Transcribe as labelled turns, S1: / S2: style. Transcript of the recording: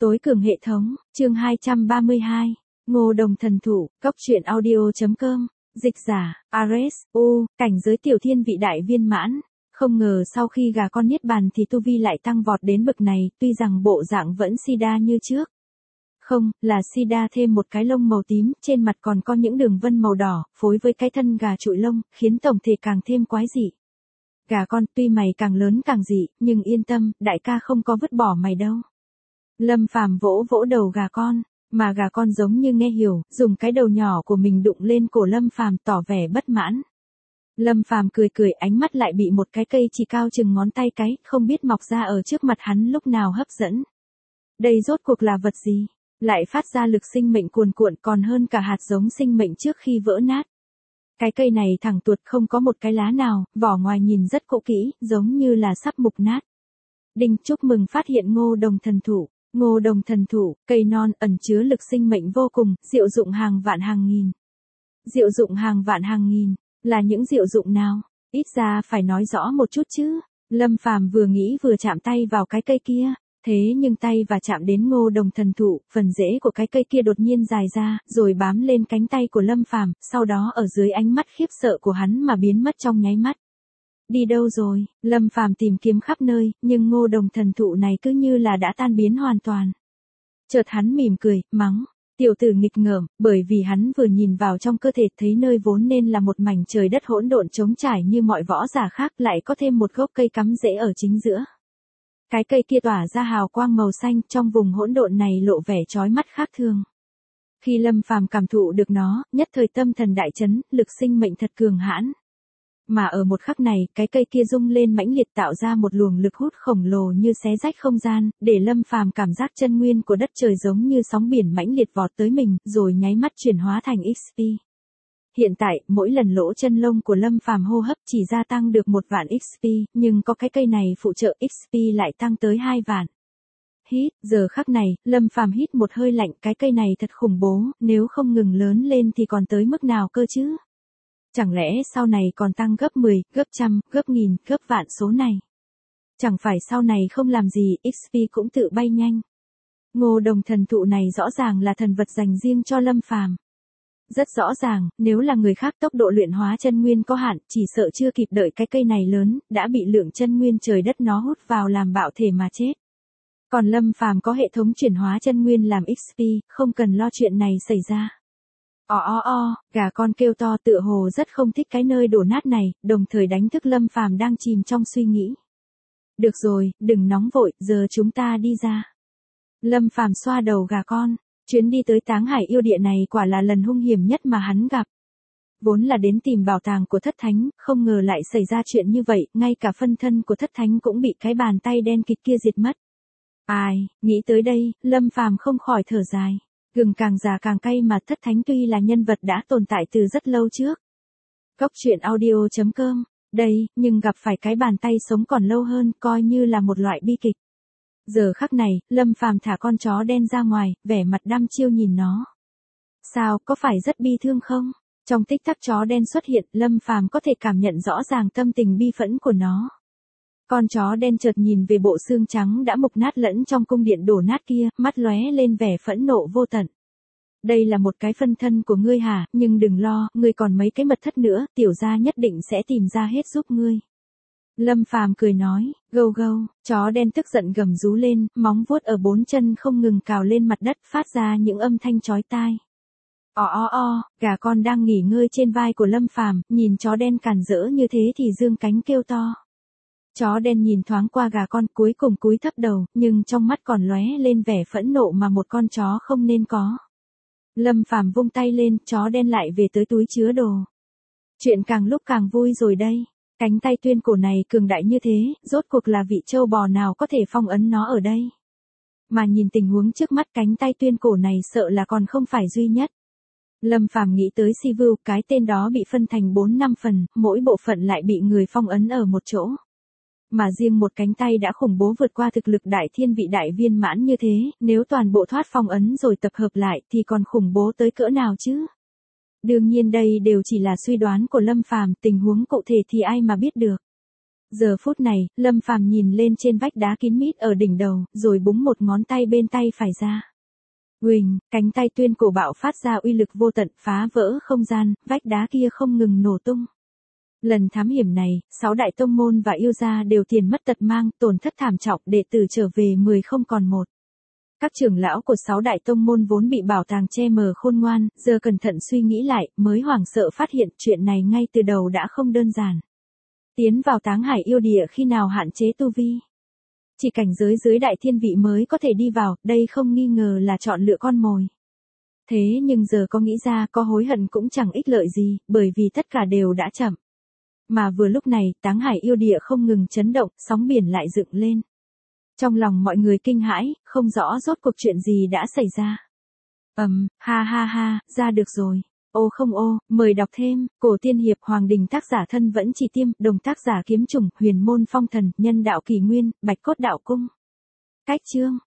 S1: Tối cường hệ thống, chương 232, Ngô Đồng thần thụ, cốc truyện audio.com, dịch giả, Ares, cảnh giới tiểu thiên vị đại viên mãn. Không ngờ sau khi gà con niết bàn thì tu vi lại tăng vọt đến bậc này, tuy rằng bộ dạng vẫn Sida như trước. Không, là Sida thêm một cái lông màu tím, trên mặt còn có những đường vân màu đỏ, phối với cái thân gà trụi lông, khiến tổng thể càng thêm quái dị. Gà con, tuy mày càng lớn càng dị, nhưng yên tâm, đại ca không có vứt bỏ mày đâu. Lâm Phàm vỗ vỗ đầu gà con, mà gà con giống như nghe hiểu, dùng cái đầu nhỏ của mình đụng lên cổ Lâm Phàm tỏ vẻ bất mãn. Lâm Phàm cười cười, ánh mắt lại bị một cái cây chỉ cao chừng ngón tay cái, không biết mọc ra ở trước mặt hắn lúc nào hấp dẫn. Đây rốt cuộc là vật gì? Lại phát ra lực sinh mệnh cuồn cuộn còn hơn cả hạt giống sinh mệnh trước khi vỡ nát. Cái cây này thẳng tuột không có một cái lá nào, vỏ ngoài nhìn rất cũ kỹ, giống như là sắp mục nát. Đinh, chúc mừng phát hiện Ngô Đồng thần thụ. Ngô Đồng thần thụ, cây non ẩn chứa lực sinh mệnh vô cùng, diệu dụng hàng vạn hàng nghìn. Diệu dụng hàng vạn hàng nghìn, là những diệu dụng nào? Ít ra phải nói rõ một chút chứ. Lâm Phàm vừa nghĩ vừa chạm tay vào cái cây kia. Thế nhưng tay và chạm đến Ngô Đồng thần thụ, phần rễ của cái cây kia đột nhiên dài ra, rồi bám lên cánh tay của Lâm Phàm, sau đó ở dưới ánh mắt khiếp sợ của hắn mà biến mất trong nháy mắt. Đi đâu rồi? Lâm Phàm tìm kiếm khắp nơi, nhưng Ngô Đồng thần thụ này cứ như là đã tan biến hoàn toàn. Chợt hắn mỉm cười, mắng, tiểu tử nghịch ngợm, bởi vì hắn vừa nhìn vào trong cơ thể thấy nơi vốn nên là một mảnh trời đất hỗn độn trống trải như mọi võ giả khác lại có thêm một gốc cây cắm rễ ở chính giữa. Cái cây kia tỏa ra hào quang màu xanh, trong vùng hỗn độn này lộ vẻ chói mắt khác thường. Khi Lâm Phàm cảm thụ được nó, nhất thời tâm thần đại chấn, lực sinh mệnh thật cường hãn. Mà ở một khắc này, cái cây kia rung lên mãnh liệt tạo ra một luồng lực hút khổng lồ như xé rách không gian, để Lâm Phàm cảm giác chân nguyên của đất trời giống như sóng biển mãnh liệt vọt tới mình, rồi nháy mắt chuyển hóa thành XP. Hiện tại, mỗi lần lỗ chân lông của Lâm Phàm hô hấp chỉ gia tăng được 1 vạn XP, nhưng có cái cây này phụ trợ XP lại tăng tới 2 vạn. Hít, giờ khắc này, Lâm Phàm hít một hơi lạnh, cái cây này thật khủng bố, nếu không ngừng lớn lên thì còn tới mức nào cơ chứ? Chẳng lẽ sau này còn tăng gấp 10, gấp trăm, gấp nghìn, gấp vạn số này? Chẳng phải sau này không làm gì, XP cũng tự bay nhanh. Ngô Đồng thần thụ này rõ ràng là thần vật dành riêng cho Lâm Phàm. Rất rõ ràng, nếu là người khác tốc độ luyện hóa chân nguyên có hạn, chỉ sợ chưa kịp đợi cái cây này lớn, đã bị lượng chân nguyên trời đất nó hút vào làm bạo thể mà chết. Còn Lâm Phàm có hệ thống chuyển hóa chân nguyên làm XP, không cần lo chuyện này xảy ra. Gà con kêu to tựa hồ rất không thích cái nơi đổ nát này, đồng thời đánh thức Lâm Phàm đang chìm trong suy nghĩ. Được rồi, đừng nóng vội, giờ chúng ta đi ra. Lâm Phàm xoa đầu gà con. Chuyến đi tới Táng Hải yêu địa này quả là lần hung hiểm nhất mà hắn gặp. Vốn là đến tìm bảo tàng của thất thánh, không ngờ lại xảy ra chuyện như vậy, ngay cả phân thân của thất thánh cũng bị cái bàn tay đen kịt kia diệt mất. Ai, nghĩ tới đây, Lâm Phàm không khỏi thở dài. Gừng càng già càng cay mà thất thánh tuy là nhân vật đã tồn tại từ rất lâu trước. Cốc truyện audio.com, đây, nhưng gặp phải cái bàn tay sống còn lâu hơn, coi như là một loại bi kịch. Giờ khắc này, Lâm Phàm thả con chó đen ra ngoài, vẻ mặt đăm chiêu nhìn nó. Sao, có phải rất bi thương không? Trong tích tắc chó đen xuất hiện, Lâm Phàm có thể cảm nhận rõ ràng tâm tình bi phẫn của nó. Con chó đen chợt nhìn về bộ xương trắng đã mục nát lẫn trong cung điện đổ nát kia, mắt lóe lên vẻ phẫn nộ vô tận. Đây là một cái phân thân của ngươi hả, nhưng đừng lo, ngươi còn mấy cái mật thất nữa, tiểu gia nhất định sẽ tìm ra hết giúp ngươi. Lâm Phàm cười nói, gâu gâu, chó đen tức giận gầm rú lên, móng vuốt ở 4 chân không ngừng cào lên mặt đất phát ra những âm thanh chói tai. Gà con đang nghỉ ngơi trên vai của Lâm Phàm, nhìn chó đen càn rỡ như thế thì dương cánh kêu to. Chó đen nhìn thoáng qua gà con cuối cùng cúi thấp đầu, nhưng trong mắt còn lóe lên vẻ phẫn nộ mà một con chó không nên có. Lâm Phàm vung tay lên, chó đen lại về tới túi chứa đồ. Chuyện càng lúc càng vui rồi đây. Cánh tay tuyên cổ này cường đại như thế, rốt cuộc là vị trâu bò nào có thể phong ấn nó ở đây. Mà nhìn tình huống trước mắt cánh tay tuyên cổ này sợ là còn không phải duy nhất. Lâm Phàm nghĩ tới Sivu, cái tên đó bị phân thành 4-5 phần, mỗi bộ phận lại bị người phong ấn ở một chỗ. Mà riêng một cánh tay đã khủng bố vượt qua thực lực đại thiên vị đại viên mãn như thế, nếu toàn bộ thoát phong ấn rồi tập hợp lại thì còn khủng bố tới cỡ nào chứ? Đương nhiên đây đều chỉ là suy đoán của Lâm Phàm, tình huống cụ thể thì ai mà biết được. Giờ phút này, Lâm Phàm nhìn lên trên vách đá kín mít ở đỉnh đầu, rồi búng một ngón tay bên tay phải ra. Huỳnh, cánh tay tuyên cổ bạo phát ra uy lực vô tận, phá vỡ không gian, vách đá kia không ngừng nổ tung. Lần thám hiểm này, 6 đại tông môn và yêu gia đều tiền mất tật mang, tổn thất thảm trọng, đệ tử trở về 10 không còn một. Các trưởng lão của 6 đại tông môn vốn bị bảo tàng che mờ khôn ngoan, giờ cẩn thận suy nghĩ lại, mới hoảng sợ phát hiện chuyện này ngay từ đầu đã không đơn giản. Tiến vào Táng Hải yêu địa khi nào hạn chế tu vi. Chỉ cảnh giới dưới đại thiên vị mới có thể đi vào, đây không nghi ngờ là chọn lựa con mồi. Thế nhưng giờ có nghĩ ra có hối hận cũng chẳng ích lợi gì, bởi vì tất cả đều đã chậm. Mà vừa lúc này, Táng Hải yêu địa không ngừng chấn động, sóng biển lại dựng lên. Trong lòng mọi người kinh hãi, không rõ rốt cuộc chuyện gì đã xảy ra. Ha ha ha, ra được rồi. Ô không ô, mời đọc thêm, Cổ Tiên Hiệp Hoàng Đình tác giả thân vẫn chỉ tiêm, đồng tác giả kiếm trùng, huyền môn phong thần, nhân đạo kỳ nguyên, bạch cốt đạo cung. Cách chương.